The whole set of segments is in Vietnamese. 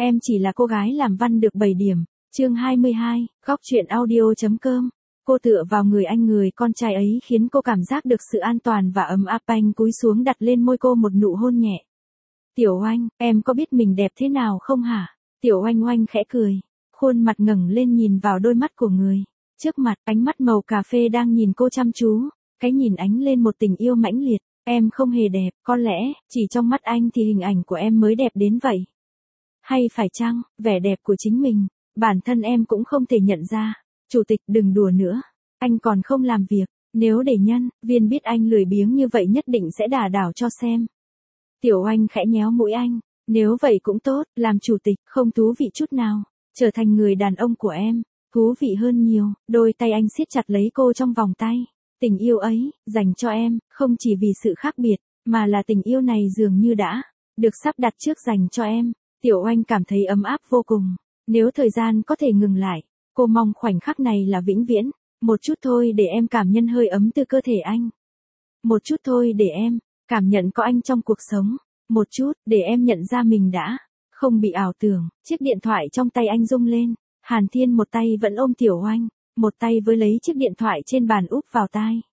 em chỉ là cô gái làm văn được 7 điểm. Chương 22, góc truyện audio.com. Cô tựa vào người anh người con trai ấy khiến cô cảm giác được sự an toàn và ấm áp. Anh cúi xuống đặt lên môi cô một nụ hôn nhẹ. Tiểu Oanh, em có biết mình đẹp thế nào không hả? Tiểu Oanh Oanh khẽ cười, khuôn mặt ngẩng lên nhìn vào đôi mắt của người trước mặt, ánh mắt màu cà phê đang nhìn cô chăm chú, cái nhìn ánh lên một tình yêu mãnh liệt. Em không hề đẹp, có lẽ, chỉ trong mắt anh thì hình ảnh của em mới đẹp đến vậy. Hay phải chăng, vẻ đẹp của chính mình, bản thân em cũng không thể nhận ra. Chủ tịch đừng đùa nữa, anh còn không làm việc, nếu để nhân viên biết anh lười biếng như vậy nhất định sẽ đả đảo cho xem. Tiểu Oanh khẽ nhéo mũi anh, nếu vậy cũng tốt, làm chủ tịch, không thú vị chút nào, trở thành người đàn ông của em, thú vị hơn nhiều. Đôi tay anh siết chặt lấy cô trong vòng tay. Tình yêu ấy, dành cho em, không chỉ vì sự khác biệt, mà là tình yêu này dường như đã được sắp đặt trước dành cho em. Tiểu Oanh cảm thấy ấm áp vô cùng. Nếu thời gian có thể ngừng lại, cô mong khoảnh khắc này là vĩnh viễn. Một chút thôi để em cảm nhận hơi ấm từ cơ thể anh. Một chút thôi để em cảm nhận có anh trong cuộc sống. Một chút để em nhận ra mình đã không bị ảo tưởng. Chiếc điện thoại trong tay anh rung lên. Hàn Thiên một tay vẫn ôm Tiểu Oanh, một tay với lấy chiếc điện thoại trên bàn úp vào tai.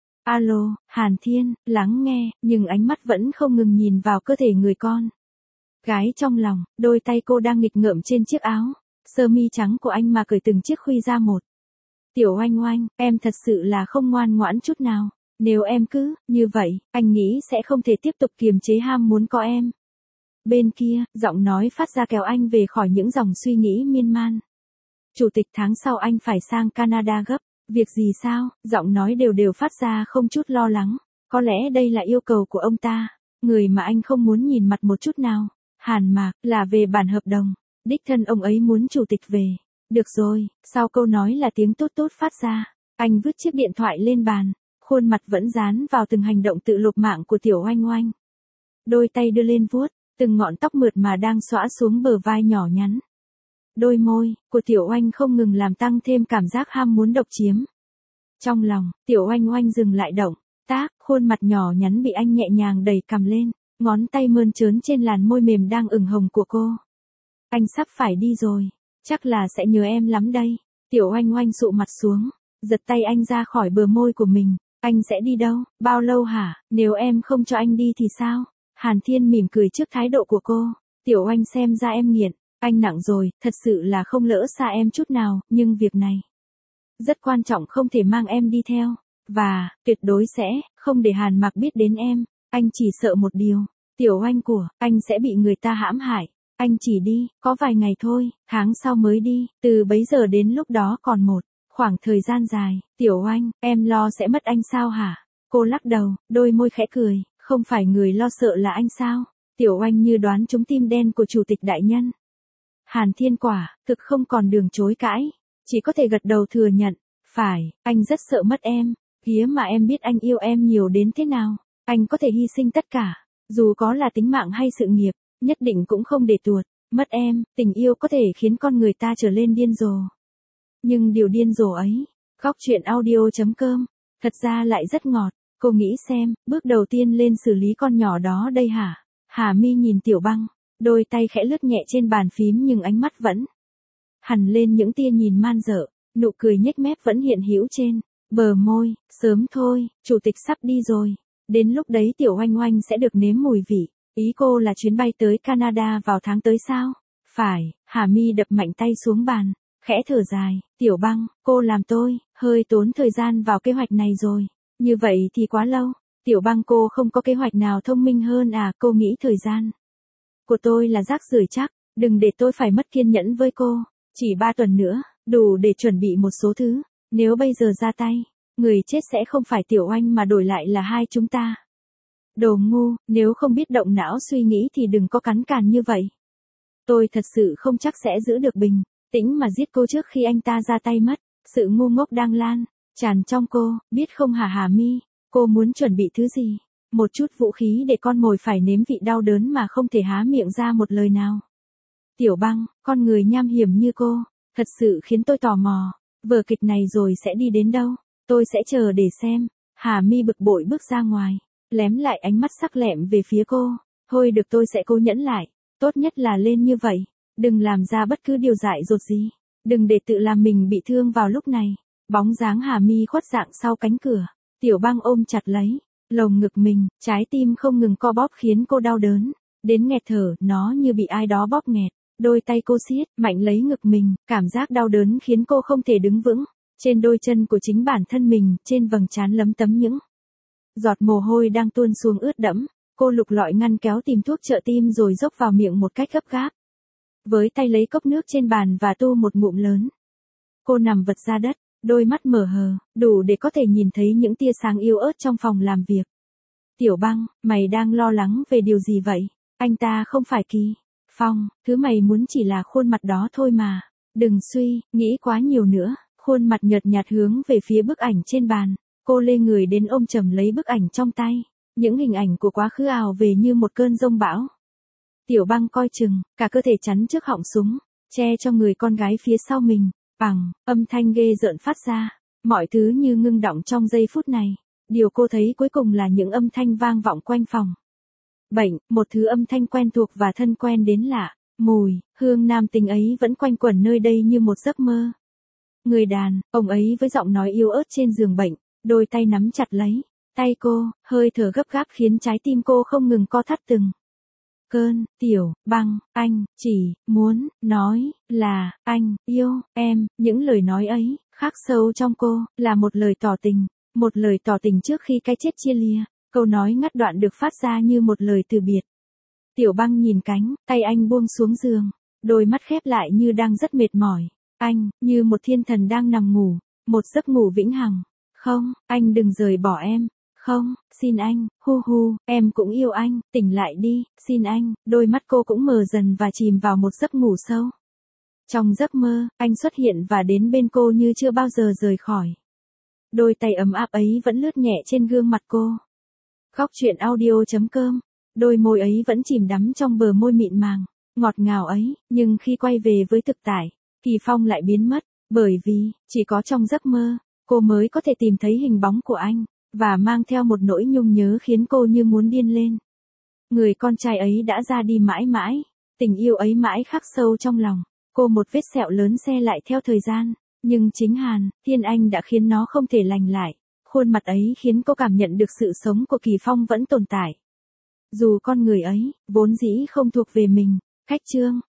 Alo, Hàn Thiên, lắng nghe, nhưng ánh mắt vẫn không ngừng nhìn vào cơ thể người con gái trong lòng. Đôi tay cô đang nghịch ngợm trên chiếc áo sơ mi trắng của anh mà cởi từng chiếc khuy ra một. Tiểu Oanh Oanh, em thật sự là không ngoan ngoãn chút nào. Nếu em cứ như vậy, anh nghĩ sẽ không thể tiếp tục kiềm chế ham muốn có em. Bên kia, giọng nói phát ra kéo anh về khỏi những dòng suy nghĩ miên man. Chủ tịch, tháng sau anh phải sang Canada gấp. Việc gì sao? Giọng nói đều phát ra không chút lo lắng. Có lẽ đây là yêu cầu của ông ta, người mà anh không muốn nhìn mặt một chút nào. Hàn Mạc, là về bản hợp đồng. Đích thân ông ấy muốn chủ tịch về. Được rồi, sau câu nói là tiếng tốt tốt phát ra. Anh vứt chiếc điện thoại lên bàn, khuôn mặt vẫn dán vào từng hành động tự lục mạng của Tiểu Oanh Oanh. Đôi tay đưa lên vuốt từng ngọn tóc mượt mà đang xõa xuống bờ vai nhỏ nhắn. Đôi môi của Tiểu Oanh không ngừng làm tăng thêm cảm giác ham muốn độc chiếm. Trong lòng, Tiểu Oanh Oanh dừng lại động tác, khuôn mặt nhỏ nhắn bị anh nhẹ nhàng đẩy cầm lên, ngón tay mơn trớn trên làn môi mềm đang ửng hồng của cô. Anh sắp phải đi rồi, chắc là sẽ nhớ em lắm đây. Tiểu Oanh Oanh sụ mặt xuống, giật tay anh ra khỏi bờ môi của mình. Anh sẽ đi đâu, bao lâu hả? Nếu em không cho anh đi thì sao? Hàn Thiên mỉm cười trước thái độ của cô. Tiểu Oanh, xem ra em nghiện anh nặng rồi, thật sự là không lỡ xa em chút nào, nhưng việc này rất quan trọng, không thể mang em đi theo, và tuyệt đối sẽ không để Hàn Mạc biết đến em. Anh chỉ sợ một điều, Tiểu Oanh của anh sẽ bị người ta hãm hại. Anh chỉ đi có vài ngày thôi, tháng sau mới đi, từ bấy giờ đến lúc đó còn một khoảng thời gian dài. Tiểu Oanh, em lo sẽ mất anh sao hả? Cô lắc đầu, đôi môi khẽ cười, không phải người lo sợ là anh sao? Tiểu Oanh như đoán trúng tim đen của chủ tịch đại nhân. Hàn Thiên quả thực không còn đường chối cãi, chỉ có thể gật đầu thừa nhận. Phải, anh rất sợ mất em, kía mà em biết anh yêu em nhiều đến thế nào. Anh có thể hy sinh tất cả, dù có là tính mạng hay sự nghiệp, nhất định cũng không để tuột mất em. Tình yêu có thể khiến con người ta trở lên điên rồ, nhưng điều điên rồ ấy, góc truyện audio.com, thật ra lại rất ngọt. Cô nghĩ xem, bước đầu tiên lên xử lý con nhỏ đó đây hả? Hà Mi nhìn Tiểu Băng, đôi tay khẽ lướt nhẹ trên bàn phím nhưng ánh mắt vẫn hằn lên những tia nhìn man dợ, nụ cười nhếch mép vẫn hiện hữu trên bờ môi. Sớm thôi, chủ tịch sắp đi rồi, đến lúc đấy Tiểu Oanh Oanh sẽ được nếm mùi vị. Ý cô là chuyến bay tới Canada vào tháng tới sao? Phải. Hà Mi đập mạnh tay xuống bàn, khẽ thở dài. Tiểu Băng, cô làm tôi hơi tốn thời gian vào kế hoạch này rồi. Như vậy thì quá lâu. Tiểu Băng, cô không có kế hoạch nào thông minh hơn à? Cô nghĩ thời gian của tôi là rác rưởi chắc, đừng để tôi phải mất kiên nhẫn với cô. Chỉ 3 tuần nữa, đủ để chuẩn bị một số thứ. Nếu bây giờ ra tay, người chết sẽ không phải Tiểu Oanh mà đổi lại là hai chúng ta. Đồ ngu, nếu không biết động não suy nghĩ thì đừng có cắn càn như vậy. Tôi thật sự không chắc sẽ giữ được bình tĩnh mà giết cô trước khi anh ta ra tay mất. Sự ngu ngốc đang lan tràn trong cô, biết không hả Hà Mi? Cô muốn chuẩn bị thứ gì? Một chút vũ khí để con mồi phải nếm vị đau đớn mà không thể há miệng ra một lời nào. Tiểu Băng, con người nham hiểm như cô, thật sự khiến tôi tò mò. Vở kịch này rồi sẽ đi đến đâu? Tôi sẽ chờ để xem. Hà Mi bực bội bước ra ngoài, lém lại ánh mắt sắc lẹm về phía cô. Thôi được, tôi sẽ cố nhẫn lại. Tốt nhất là lên như vậy. Đừng làm ra bất cứ điều dại dột gì. Đừng để tự làm mình bị thương vào lúc này. Bóng dáng Hà Mi khuất dạng sau cánh cửa. Tiểu Băng ôm chặt lấy lồng ngực mình, trái tim không ngừng co bóp khiến cô đau đớn. Đến nghẹt thở, nó như bị ai đó bóp nghẹt. Đôi tay cô siết mạnh lấy ngực mình, cảm giác đau đớn khiến cô không thể đứng vững. Trên đôi chân của chính bản thân mình, trên vầng trán lấm tấm những giọt mồ hôi đang tuôn xuống ướt đẫm. Cô lục lọi ngăn kéo tìm thuốc trợ tim rồi dốc vào miệng một cách gấp gáp. Với tay lấy cốc nước trên bàn và tu một ngụm lớn. Cô nằm vật ra đất, đôi mắt mở hờ, đủ để có thể nhìn thấy những tia sáng yếu ớt trong phòng làm việc. Tiểu Băng, mày đang lo lắng về điều gì vậy? Anh ta không phải Kỳ Phong, thứ mày muốn chỉ là khuôn mặt đó thôi mà. Đừng suy nghĩ quá nhiều nữa. Khuôn mặt nhợt nhạt hướng về phía bức ảnh trên bàn. Cô lê người đến ôm chầm lấy bức ảnh trong tay. Những hình ảnh của quá khứ ào về như một cơn giông bão. Tiểu Băng coi chừng, cả cơ thể chắn trước họng súng, che cho người con gái phía sau mình. Bằng, âm thanh ghê rợn phát ra. Mọi thứ như ngưng đọng trong giây phút này. Điều cô thấy cuối cùng là những âm thanh vang vọng quanh phòng. Bệnh, một thứ âm thanh quen thuộc và thân quen đến lạ. Mùi, hương nam tính ấy vẫn quanh quẩn nơi đây như một giấc mơ. Người đàn, ông ấy với giọng nói yếu ớt trên giường bệnh, đôi tay nắm chặt lấy tay cô, hơi thở gấp gáp khiến trái tim cô không ngừng co thắt từng cơn. Tiểu Băng, anh chỉ muốn nói là anh yêu em. Những lời nói ấy, khắc sâu trong cô, là một lời tỏ tình. Một lời tỏ tình trước khi cái chết chia lìa. Câu nói ngắt đoạn được phát ra như một lời từ biệt. Tiểu Băng nhìn cánh tay anh buông xuống giường, đôi mắt khép lại như đang rất mệt mỏi. Anh, như một thiên thần đang nằm ngủ, một giấc ngủ vĩnh hằng. Không, anh đừng rời bỏ em. Không, xin anh, hu hu, em cũng yêu anh, tỉnh lại đi, xin anh. Đôi mắt cô cũng mờ dần và chìm vào một giấc ngủ sâu. Trong giấc mơ, anh xuất hiện và đến bên cô như chưa bao giờ rời khỏi. Đôi tay ấm áp ấy vẫn lướt nhẹ trên gương mặt cô. Góc truyện audio.com. Đôi môi ấy vẫn chìm đắm trong bờ môi mịn màng, ngọt ngào ấy, nhưng khi quay về với thực tại, Kỳ Phong lại biến mất, bởi vì, chỉ có trong giấc mơ, cô mới có thể tìm thấy hình bóng của anh, và mang theo một nỗi nhung nhớ khiến cô như muốn điên lên. Người con trai ấy đã ra đi mãi mãi, tình yêu ấy mãi khắc sâu trong lòng, cô một vết sẹo lớn xe lại theo thời gian, nhưng chính Hàn Thiên Anh đã khiến nó không thể lành lại. Khuôn mặt ấy khiến cô cảm nhận được sự sống của Kỳ Phong vẫn tồn tại. Dù con người ấy, vốn dĩ không thuộc về mình. Khách chương.